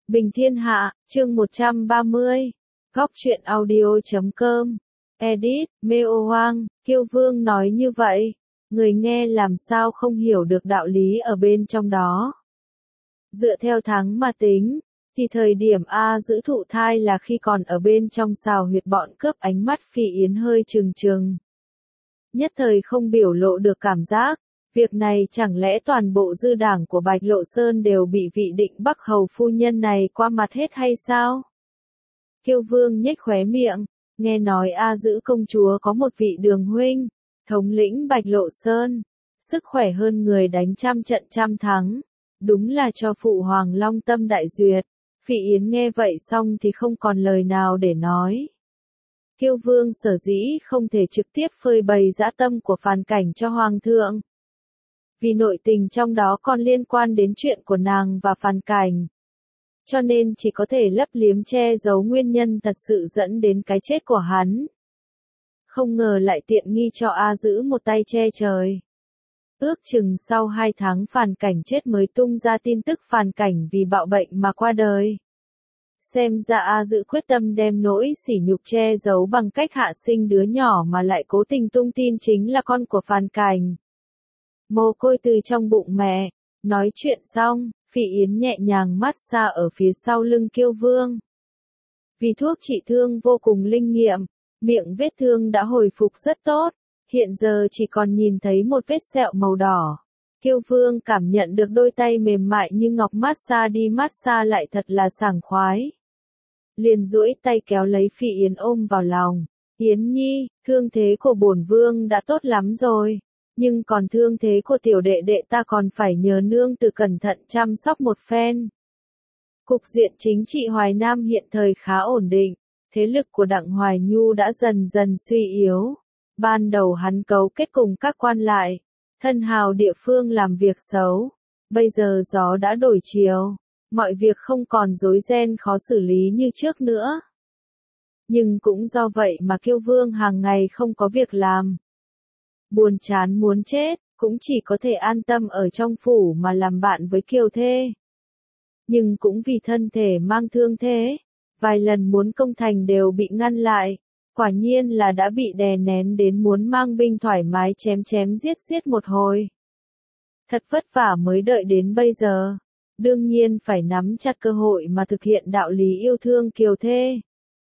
Bình Thiên Hạ, chương 130. Góc truyện audio.com. Edit, Meo Hoang, Kiêu Vương nói như vậy. Người nghe làm sao không hiểu được đạo lý ở bên trong đó. Dựa theo tháng mà tính, thì thời điểm A giữ thụ thai là khi còn ở bên trong xào huyệt bọn cướp, ánh mắt Phi Yến hơi trừng trừng. Nhất thời không biểu lộ được cảm giác. Việc này chẳng lẽ toàn bộ dư đảng của Bạch Lộ Sơn đều bị vị Định Bắc hầu phu nhân này qua mặt hết hay sao? Kiêu Vương nhếch khóe miệng, nghe nói A Dữ công chúa có một vị Đường huynh, thống lĩnh Bạch Lộ Sơn, sức khỏe hơn người, đánh trăm trận trăm thắng, đúng là cho phụ hoàng long tâm đại duyệt. Phỉ Yến nghe vậy xong thì không còn lời nào để nói. Kiêu Vương sở dĩ không thể trực tiếp phơi bày dã tâm của Phàn Cảnh cho hoàng thượng, vì nội tình trong đó còn liên quan đến chuyện của nàng và Phàn Cảnh, cho nên chỉ có thể lấp liếm che giấu nguyên nhân thật sự dẫn đến cái chết của hắn. Không ngờ lại tiện nghi cho A Dữ một tay che trời. Ước chừng sau 2 tháng Phàn Cảnh chết mới tung ra tin tức Phàn Cảnh vì bạo bệnh mà qua đời. Xem ra A Dữ quyết tâm đem nỗi sỉ nhục che giấu bằng cách hạ sinh đứa nhỏ mà lại cố tình tung tin chính là con của Phàn Cảnh. Mồ côi từ trong bụng mẹ. Nói chuyện xong, Phỉ Yến nhẹ nhàng mát xa ở phía sau lưng Kiêu Vương. Vì thuốc trị thương vô cùng linh nghiệm, miệng vết thương đã hồi phục rất tốt, hiện giờ chỉ còn nhìn thấy một vết sẹo màu đỏ. Kiêu Vương cảm nhận được đôi tay mềm mại như ngọc mát xa đi mát xa lại thật là sảng khoái. Liền duỗi tay kéo lấy Phỉ Yến ôm vào lòng. Yến Nhi, thương thế của bổn vương đã tốt lắm rồi. Nhưng còn thương thế của tiểu đệ đệ ta còn phải nhờ nương tử cẩn thận chăm sóc một phen. Cục diện chính trị Hoài Nam hiện thời khá ổn định, thế lực của Đặng Hoài Nhu đã dần dần suy yếu. Ban đầu hắn cấu kết cùng các quan lại, thân hào địa phương làm việc xấu. Bây giờ gió đã đổi chiều, mọi việc không còn rối ren khó xử lý như trước nữa. Nhưng cũng do vậy mà Kiêu Vương hàng ngày không có việc làm. Buồn chán muốn chết, cũng chỉ có thể an tâm ở trong phủ mà làm bạn với Kiều Thê. Nhưng cũng vì thân thể mang thương thế, vài lần muốn công thành đều bị ngăn lại, quả nhiên là đã bị đè nén đến muốn mang binh thoải mái chém chém giết giết một hồi. Thật vất vả mới đợi đến bây giờ, đương nhiên phải nắm chặt cơ hội mà thực hiện đạo lý yêu thương Kiều Thê.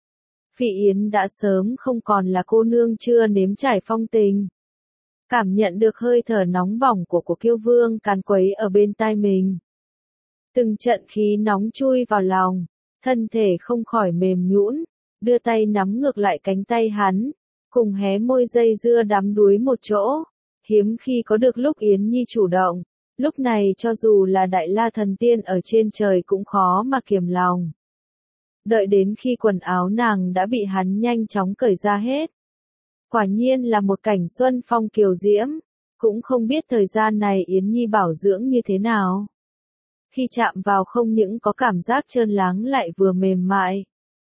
Phỉ Yến đã sớm không còn là cô nương chưa nếm trải phong tình. Cảm nhận được hơi thở nóng bỏng của Kiêu Vương càn quấy ở bên tai mình. Từng trận khí nóng chui vào lòng, thân thể không khỏi mềm nhũn, đưa tay nắm ngược lại cánh tay hắn, cùng hé môi dây dưa đắm đuối một chỗ. Hiếm khi có được lúc Yến Nhi chủ động, lúc này cho dù là Đại La thần tiên ở trên trời cũng khó mà kiềm lòng. Đợi đến khi quần áo nàng đã bị hắn nhanh chóng cởi ra hết. Quả nhiên là một cảnh xuân phong kiều diễm, cũng không biết thời gian này Yến Nhi bảo dưỡng như thế nào. Khi chạm vào không những có cảm giác trơn láng lại vừa mềm mại,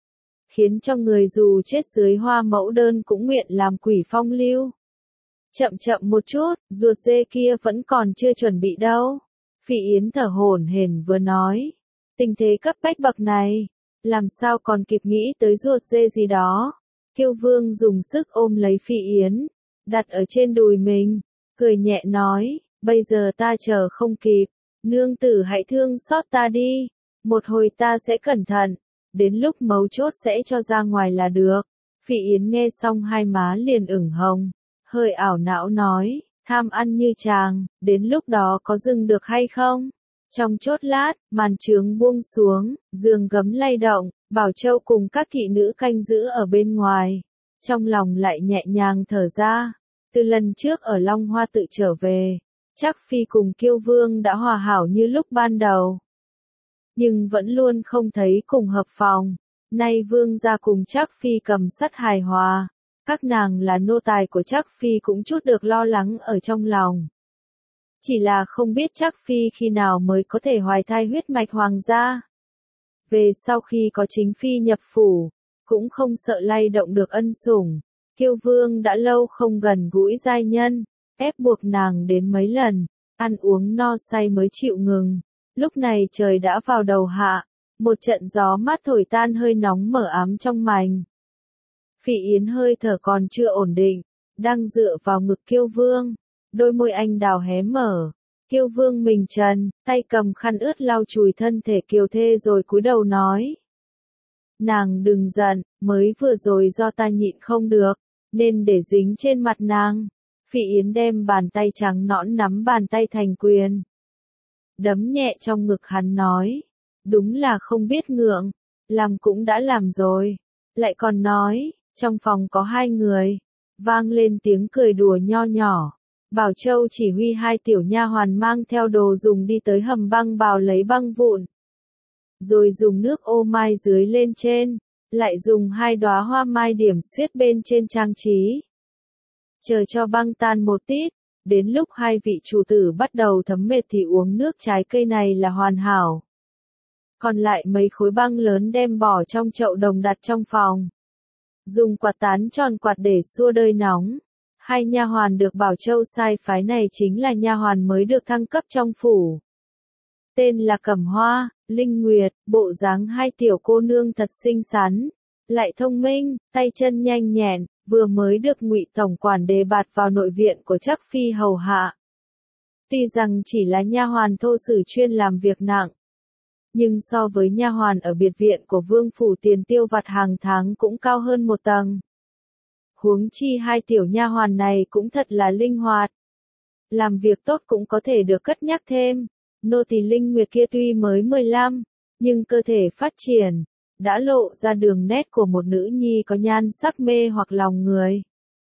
khiến cho người dù chết dưới hoa mẫu đơn cũng nguyện làm quỷ phong lưu. Chậm chậm một chút, ruột dê kia vẫn còn chưa chuẩn bị đâu. Phỉ Yến thở hổn hển vừa nói, tình thế cấp bách bậc này, làm sao còn kịp nghĩ tới ruột dê gì đó. Kiêu Vương dùng sức ôm lấy Phỉ Yến, đặt ở trên đùi mình, cười nhẹ nói, bây giờ ta chờ không kịp, nương tử hãy thương xót ta đi, một hồi ta sẽ cẩn thận, đến lúc mấu chốt sẽ cho ra ngoài là được. Phỉ Yến nghe xong hai má liền ửng hồng, hơi ảo não nói, tham ăn như chàng, đến lúc đó có dừng được hay không? Trong chốt lát, màn trướng buông xuống, giường gấm lay động, Bảo Châu cùng các thị nữ canh giữ ở bên ngoài. Trong lòng lại nhẹ nhàng thở ra. Từ lần trước ở Long Hoa tự trở về, Trác Phi cùng Kiêu Vương đã hòa hảo như lúc ban đầu. Nhưng vẫn luôn không thấy cùng hợp phòng. Nay Vương gia cùng Trác Phi cầm sắt hài hòa. Các nàng là nô tài của Trác Phi cũng chút được lo lắng ở trong lòng. Chỉ là không biết Trác Phi khi nào mới có thể hoài thai huyết mạch hoàng gia. Về sau khi có chính phi nhập phủ, cũng không sợ lay động được ân sủng. Kiêu Vương đã lâu không gần gũi giai nhân, ép buộc nàng đến mấy lần, ăn uống no say mới chịu ngừng. Lúc này trời đã vào đầu hạ, Một trận gió mát thổi tan hơi nóng mờ ám trong mành. Phỉ Yến hơi thở còn chưa ổn định, đang dựa vào ngực Kiêu Vương, đôi môi anh đào hé mở. Kiêu Vương mình trần, tay cầm khăn ướt lau chùi thân thể kiều thê rồi cúi đầu nói. Nàng đừng giận, mới vừa rồi do ta nhịn không được, nên để dính trên mặt nàng. Phỉ Yến đem bàn tay trắng nõn nắm bàn tay thành quyền. Đấm nhẹ trong ngực hắn nói. Đúng là không biết ngượng, làm cũng đã làm rồi. Lại còn nói, trong phòng có hai người. Vang lên tiếng cười đùa nho nhỏ. Bảo Châu chỉ huy hai tiểu nha hoàn mang theo đồ dùng đi tới hầm băng bào lấy băng vụn. Rồi dùng nước ô mai dưới lên trên, lại dùng hai đóa hoa mai điểm xuyết bên trên trang trí. Chờ cho băng tan một tít, đến lúc hai vị chủ tử bắt đầu thấm mệt thì uống nước trái cây này là hoàn hảo. Còn lại mấy khối băng lớn đem bỏ trong chậu đồng đặt trong phòng. Dùng quạt tán tròn quạt để xua đơi nóng. Hai nha hoàn được Bảo Châu sai phái này chính là nha hoàn mới được thăng cấp trong phủ. Tên là Cẩm Hoa, Linh Nguyệt, bộ dáng hai tiểu cô nương thật xinh xắn, lại thông minh, tay chân nhanh nhẹn, vừa mới được Ngụy tổng quản đề bạt vào nội viện của Trắc phi hầu hạ. Tuy rằng chỉ là nha hoàn thô sử chuyên làm việc nặng, nhưng so với nha hoàn ở biệt viện của vương phủ tiền tiêu vặt hàng tháng cũng cao hơn một tầng. Huống chi hai tiểu nha hoàn này cũng thật là linh hoạt. Làm việc tốt cũng có thể được cất nhắc thêm. Nô tỳ Linh Nguyệt kia tuy mới 15, nhưng cơ thể phát triển, đã lộ ra đường nét của một nữ nhi có nhan sắc mê hoặc lòng người.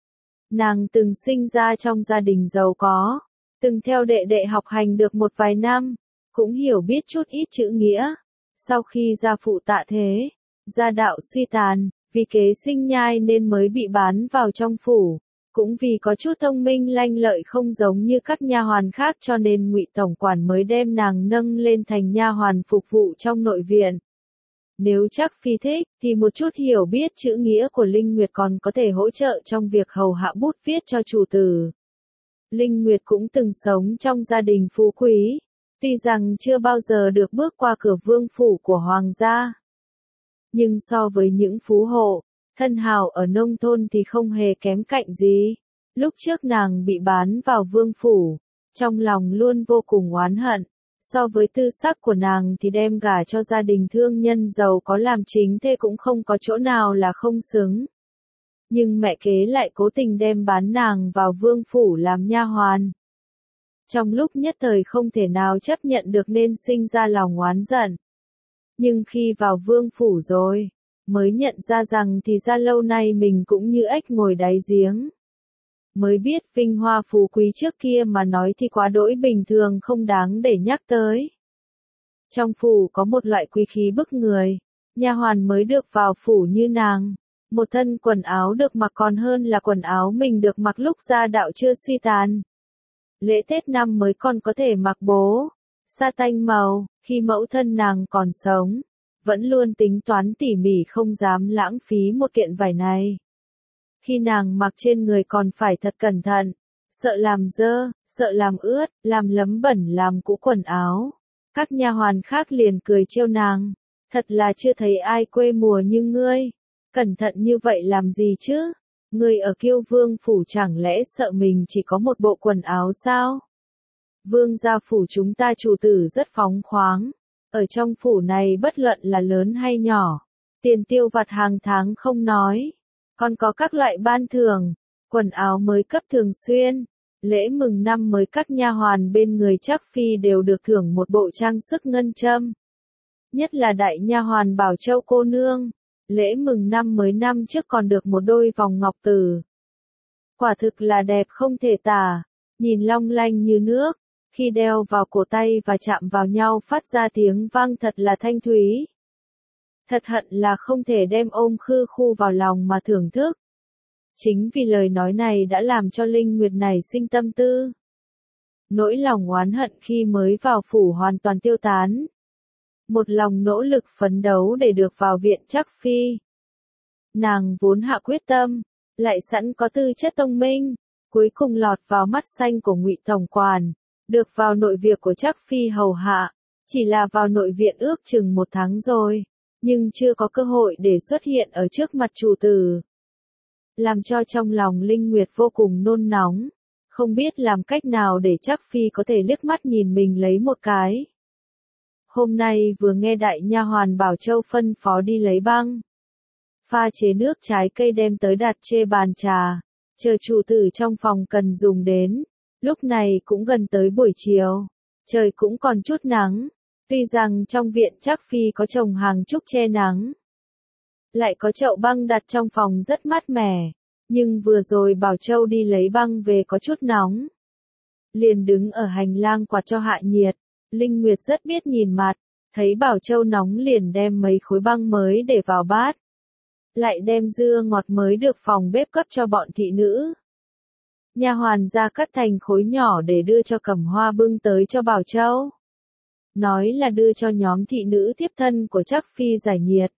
Nàng từng sinh ra trong gia đình giàu có, từng theo đệ đệ học hành được một vài năm, cũng hiểu biết chút ít chữ nghĩa. Sau khi gia phụ tạ thế, gia đạo suy tàn, vì kế sinh nhai nên mới bị bán vào trong phủ, cũng vì có chút thông minh lanh lợi không giống như các nha hoàn khác cho nên Ngụy tổng quản mới đem nàng nâng lên thành nha hoàn phục vụ trong nội viện. Nếu Trắc phi thích, thì một chút hiểu biết chữ nghĩa của Linh Nguyệt còn có thể hỗ trợ trong việc hầu hạ bút viết cho chủ tử. Linh Nguyệt cũng từng sống trong gia đình phú quý, tuy rằng chưa bao giờ được bước qua cửa vương phủ của hoàng gia. Nhưng so với những phú hộ, thân hào ở nông thôn thì không hề kém cạnh gì. Lúc trước nàng bị bán vào vương phủ, trong lòng luôn vô cùng oán hận. So với tư sắc của nàng thì đem gả cho gia đình thương nhân giàu có làm chính thê cũng không có chỗ nào là không xứng. Nhưng mẹ kế lại cố tình đem bán nàng vào vương phủ làm nha hoàn. Trong lúc nhất thời không thể nào chấp nhận được nên sinh ra lòng oán giận. Nhưng khi vào vương phủ rồi, mới nhận ra rằng thì ra lâu nay mình cũng như ếch ngồi đáy giếng. Mới biết vinh hoa phú quý trước kia mà nói thì quá đỗi bình thường không đáng để nhắc tới. Trong phủ có một loại quý khí bức người, nha hoàn mới được vào phủ như nàng, một thân quần áo được mặc còn hơn là quần áo mình được mặc lúc gia đạo chưa suy tàn. Lễ Tết năm mới còn có thể mặc bố, sa tanh màu, khi mẫu thân nàng còn sống, vẫn luôn tính toán tỉ mỉ không dám lãng phí một kiện vải này. Khi nàng mặc trên người còn phải thật cẩn thận, sợ làm dơ, sợ làm ướt, làm lấm bẩn làm cũ quần áo. Các nha hoàn khác liền cười trêu nàng, thật là chưa thấy ai quê mùa như ngươi, cẩn thận như vậy làm gì chứ? Ngươi ở Kiêu Vương phủ chẳng lẽ sợ mình chỉ có một bộ quần áo sao? Vương gia phủ chúng ta chủ tử rất phóng khoáng, ở trong phủ này bất luận là lớn hay nhỏ, tiền tiêu vặt hàng tháng không nói, còn có các loại ban thưởng, quần áo mới cấp thường xuyên, lễ mừng năm mới các nha hoàn bên người Trắc phi đều được thưởng một bộ trang sức ngân châm. Nhất là đại nha hoàn Bảo Châu cô nương, lễ mừng năm mới năm trước còn được một đôi vòng ngọc tử. Quả thực là đẹp không thể tả, nhìn long lanh như nước, khi đeo vào cổ tay và chạm vào nhau phát ra tiếng vang thật là thanh thúy. Thật hận là không thể đem ôm khư khu vào lòng mà thưởng thức. Chính vì lời nói này đã làm cho Linh Nguyệt này sinh tâm tư. Nỗi lòng oán hận khi mới vào phủ hoàn toàn tiêu tán. Một lòng nỗ lực phấn đấu để được vào viện Trắc phi. Nàng vốn hạ quyết tâm, lại sẵn có tư chất thông minh, cuối cùng lọt vào mắt xanh của Ngụy tổng quản, được vào nội việc của Trắc phi hầu hạ, Chỉ là vào nội viện ước chừng 1 tháng rồi, nhưng chưa có cơ hội để xuất hiện ở trước mặt chủ tử. Làm cho trong lòng Linh Nguyệt vô cùng nôn nóng, không biết làm cách nào để Trác Phi có thể liếc mắt nhìn mình lấy một cái. Hôm nay vừa nghe đại nha hoàn Bảo Châu phân phó đi lấy băng, pha chế nước trái cây đem tới đặt trên bàn trà, chờ chủ tử trong phòng cần dùng đến. Lúc này cũng gần tới buổi chiều, trời cũng còn chút nắng, tuy rằng trong viện Trác Phi có trồng hàng trúc che nắng, lại có chậu băng đặt trong phòng rất mát mẻ, nhưng vừa rồi Bảo Châu đi lấy băng về có chút nóng. Liền đứng ở hành lang quạt cho hạ nhiệt, Linh Nguyệt rất biết nhìn mặt, thấy Bảo Châu nóng liền đem mấy khối băng mới để vào bát. Lại đem dưa ngọt mới được phòng bếp cấp cho bọn thị nữ. Nha hoàn ra cắt thành khối nhỏ để đưa cho Cẩm Hoa bưng tới cho Bảo Châu. Nói là đưa cho nhóm thị nữ tiếp thân của Trác Phi giải nhiệt.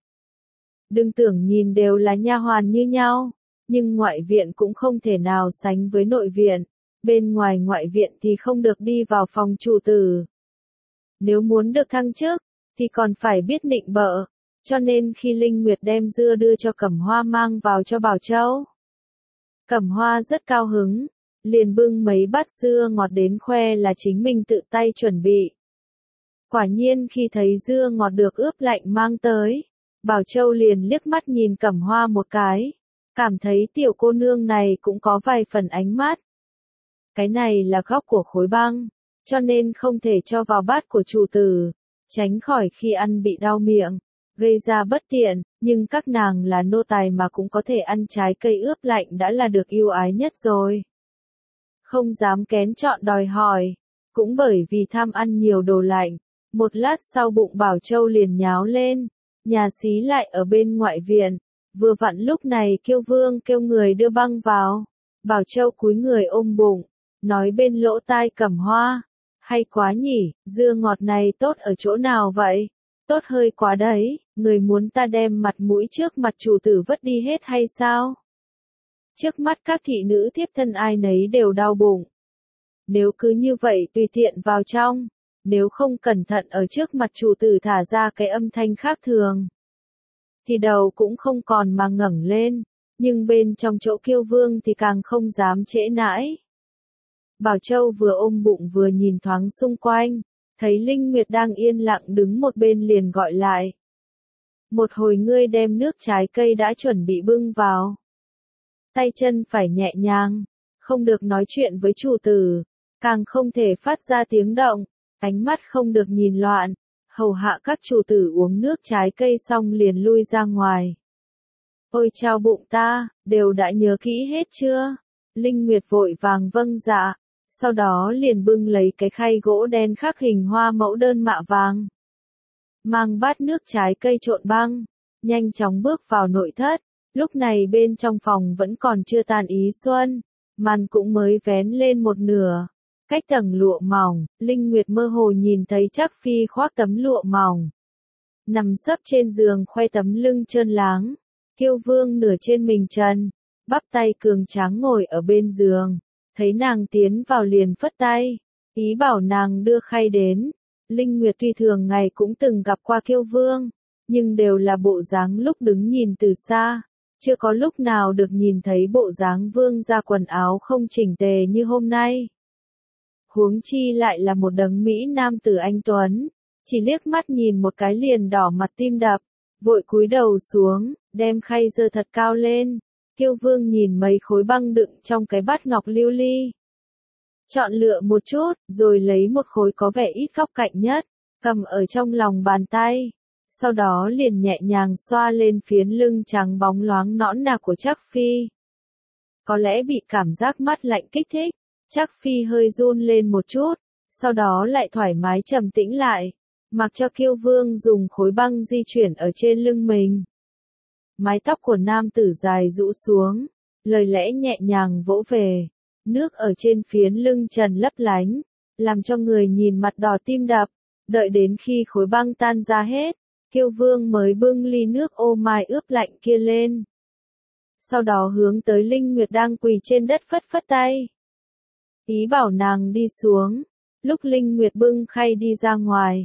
Đừng tưởng nhìn đều là nha hoàn như nhau, nhưng ngoại viện cũng không thể nào sánh với nội viện. Bên ngoài ngoại viện thì không được đi vào phòng chủ tử. Nếu muốn được thăng chức, thì còn phải biết nịnh bợ. Cho nên khi Linh Nguyệt đem dưa đưa cho Cẩm Hoa mang vào cho Bảo Châu, Cẩm Hoa rất cao hứng, liền bưng mấy bát dưa ngọt đến khoe là chính mình tự tay chuẩn bị. Quả nhiên khi thấy dưa ngọt được ướp lạnh mang tới, Bảo Châu liền liếc mắt nhìn Cẩm Hoa một cái, cảm thấy tiểu cô nương này cũng có vài phần ánh mắt. Cái này là góc của khối băng, cho nên không thể cho vào bát của chủ tử, tránh khỏi khi ăn bị đau miệng, gây ra bất tiện, nhưng các nàng là nô tài mà cũng có thể ăn trái cây ướp lạnh đã là được yêu ái nhất rồi. Không dám kén chọn đòi hỏi, cũng bởi vì tham ăn nhiều đồ lạnh, một lát sau bụng Bảo Châu liền nháo lên, nhà xí lại ở bên ngoại viện, vừa vặn lúc này Kiêu Vương kêu người đưa băng vào, Bảo Châu cúi người ôm bụng, nói bên lỗ tai Cẩm Hoa, hay quá nhỉ, dưa ngọt này tốt ở chỗ nào vậy? Tốt hơi quá đấy, người muốn ta đem mặt mũi trước mặt chủ tử vứt đi hết hay sao? Trước mắt các thị nữ tiếp thân ai nấy đều đau bụng. Nếu cứ như vậy tùy tiện vào trong, nếu không cẩn thận ở trước mặt chủ tử thả ra cái âm thanh khác thường, thì đầu cũng không còn mà ngẩng lên, nhưng bên trong chỗ Kiêu Vương thì càng không dám trễ nãi. Bảo Châu vừa ôm bụng vừa nhìn thoáng xung quanh, thấy Linh Nguyệt đang yên lặng đứng một bên liền gọi lại. Một hồi ngươi đem nước trái cây đã chuẩn bị bưng vào. Tay chân phải nhẹ nhàng, không được nói chuyện với chủ tử, càng không thể phát ra tiếng động, ánh mắt không được nhìn loạn, hầu hạ các chủ tử uống nước trái cây xong liền lui ra ngoài. Ôi chao bụng ta, đều đã nhớ kỹ hết chưa? Linh Nguyệt vội vàng vâng dạ, sau đó liền bưng lấy cái khay gỗ đen khắc hình hoa mẫu đơn mạ vàng. Mang bát nước trái cây trộn băng, nhanh chóng bước vào nội thất, lúc này bên trong phòng vẫn còn chưa tàn ý xuân, màn cũng mới vén lên một nửa. Cách tầng lụa mỏng, Linh Nguyệt mơ hồ nhìn thấy Trác Phi khoác tấm lụa mỏng, nằm sấp trên giường khoe tấm lưng trơn láng, Kiêu Vương nửa trên mình trần, bắp tay cường tráng ngồi ở bên giường, thấy nàng tiến vào liền phất tay, ý bảo nàng đưa khay đến. Linh Nguyệt tuy thường ngày cũng từng gặp qua Kiêu Vương, nhưng đều là bộ dáng lúc đứng nhìn từ xa, chưa có lúc nào được nhìn thấy bộ dáng vương gia quần áo không chỉnh tề như hôm nay. Huống chi lại là một đấng Mỹ nam tử anh tuấn, chỉ liếc mắt nhìn một cái liền đỏ mặt tim đập, vội cúi đầu xuống, đem khay giơ thật cao lên. Kiêu Vương nhìn mấy khối băng đựng trong cái bát ngọc lưu ly, chọn lựa một chút, rồi lấy một khối có vẻ ít góc cạnh nhất, cầm ở trong lòng bàn tay, sau đó liền nhẹ nhàng xoa lên phiến lưng trắng bóng loáng nõn nà của Trác Phi. Có lẽ bị cảm giác mát lạnh kích thích, Trác Phi hơi run lên một chút, sau đó lại thoải mái trầm tĩnh lại, mặc cho Kiêu Vương dùng khối băng di chuyển ở trên lưng mình. Mái tóc của nam tử dài rũ xuống, lời lẽ nhẹ nhàng vỗ về, nước ở trên phiến lưng trần lấp lánh, làm cho người nhìn mặt đỏ tim đập, đợi đến khi khối băng tan ra hết, Kiêu Vương mới bưng ly nước ô mai ướp lạnh kia lên. Sau đó hướng tới Linh Nguyệt đang quỳ trên đất phất phất tay, ý bảo nàng đi xuống. Lúc Linh Nguyệt bưng khay đi ra ngoài,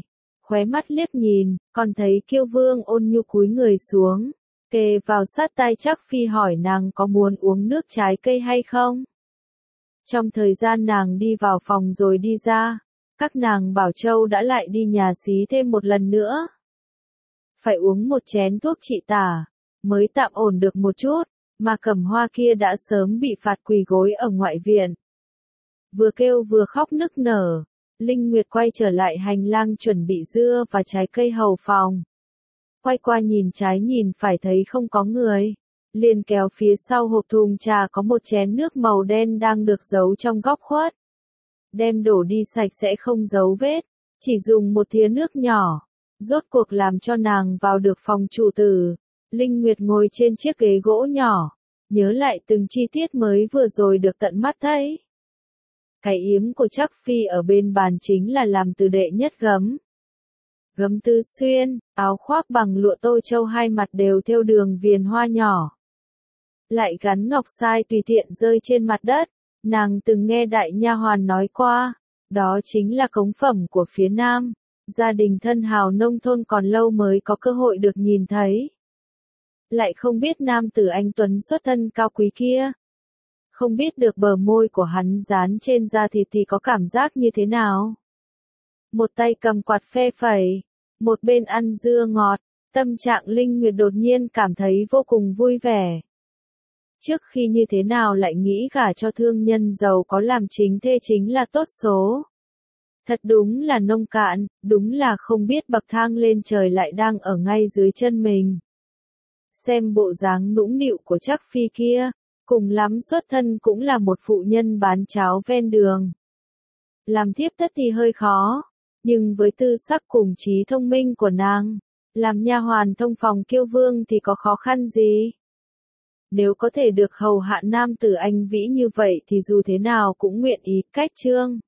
khóe mắt liếc nhìn, còn thấy Kiêu Vương ôn nhu cúi người xuống, kề vào sát tai Trác Phi hỏi nàng có muốn uống nước trái cây hay không. Trong thời gian nàng đi vào phòng rồi đi ra, các nàng Bảo Châu đã lại đi nhà xí thêm một lần nữa. Phải uống một chén thuốc trị tả, mới tạm ổn được một chút, mà Cẩm Hoa kia đã sớm bị phạt quỳ gối ở ngoại viện. Vừa kêu vừa khóc nức nở, Linh Nguyệt quay trở lại hành lang chuẩn bị dưa và trái cây hầu phòng. Quay qua nhìn trái nhìn phải thấy không có người, liền kéo phía sau hộp thùng trà có một chén nước màu đen đang được giấu trong góc khuất. Đem đổ đi sạch sẽ không giấu vết, chỉ dùng một thìa nước nhỏ, rốt cuộc làm cho nàng vào được phòng chủ tử. Linh Nguyệt ngồi trên chiếc ghế gỗ nhỏ, nhớ lại từng chi tiết mới vừa rồi được tận mắt thấy. Cái yếm của Trác Phi ở bên bàn chính là làm từ đệ nhất gấm. Gấm tứ xuyên, áo khoác bằng lụa tô châu hai mặt đều thêu đường viền hoa nhỏ. Lại gắn ngọc sai tùy tiện rơi trên mặt đất, nàng từng nghe đại nha hoàn nói qua, đó chính là cống phẩm của phía Nam, gia đình thân hào nông thôn còn lâu mới có cơ hội được nhìn thấy. Lại không biết nam tử anh tuấn xuất thân cao quý kia. Không biết được bờ môi của hắn dán trên da thịt thì có cảm giác như thế nào. Một tay cầm quạt phe phẩy, một bên ăn dưa ngọt, tâm trạng Linh Nguyệt đột nhiên cảm thấy vô cùng vui vẻ. Trước khi như thế nào lại nghĩ gả cho thương nhân giàu có làm chính thê chính là tốt số. Thật đúng là nông cạn, đúng là không biết bậc thang lên trời lại đang ở ngay dưới chân mình. Xem bộ dáng nũng nịu của Trác Phi kia, cùng lắm xuất thân cũng là một phụ nhân bán cháo ven đường. Làm thiếp thất thì hơi khó, nhưng với tư sắc cùng trí thông minh của nàng, làm nha hoàn thông phòng Kiêu Vương thì có khó khăn gì. Nếu có thể được hầu hạ nam tử anh vĩ như vậy thì dù thế nào cũng nguyện ý cách chương.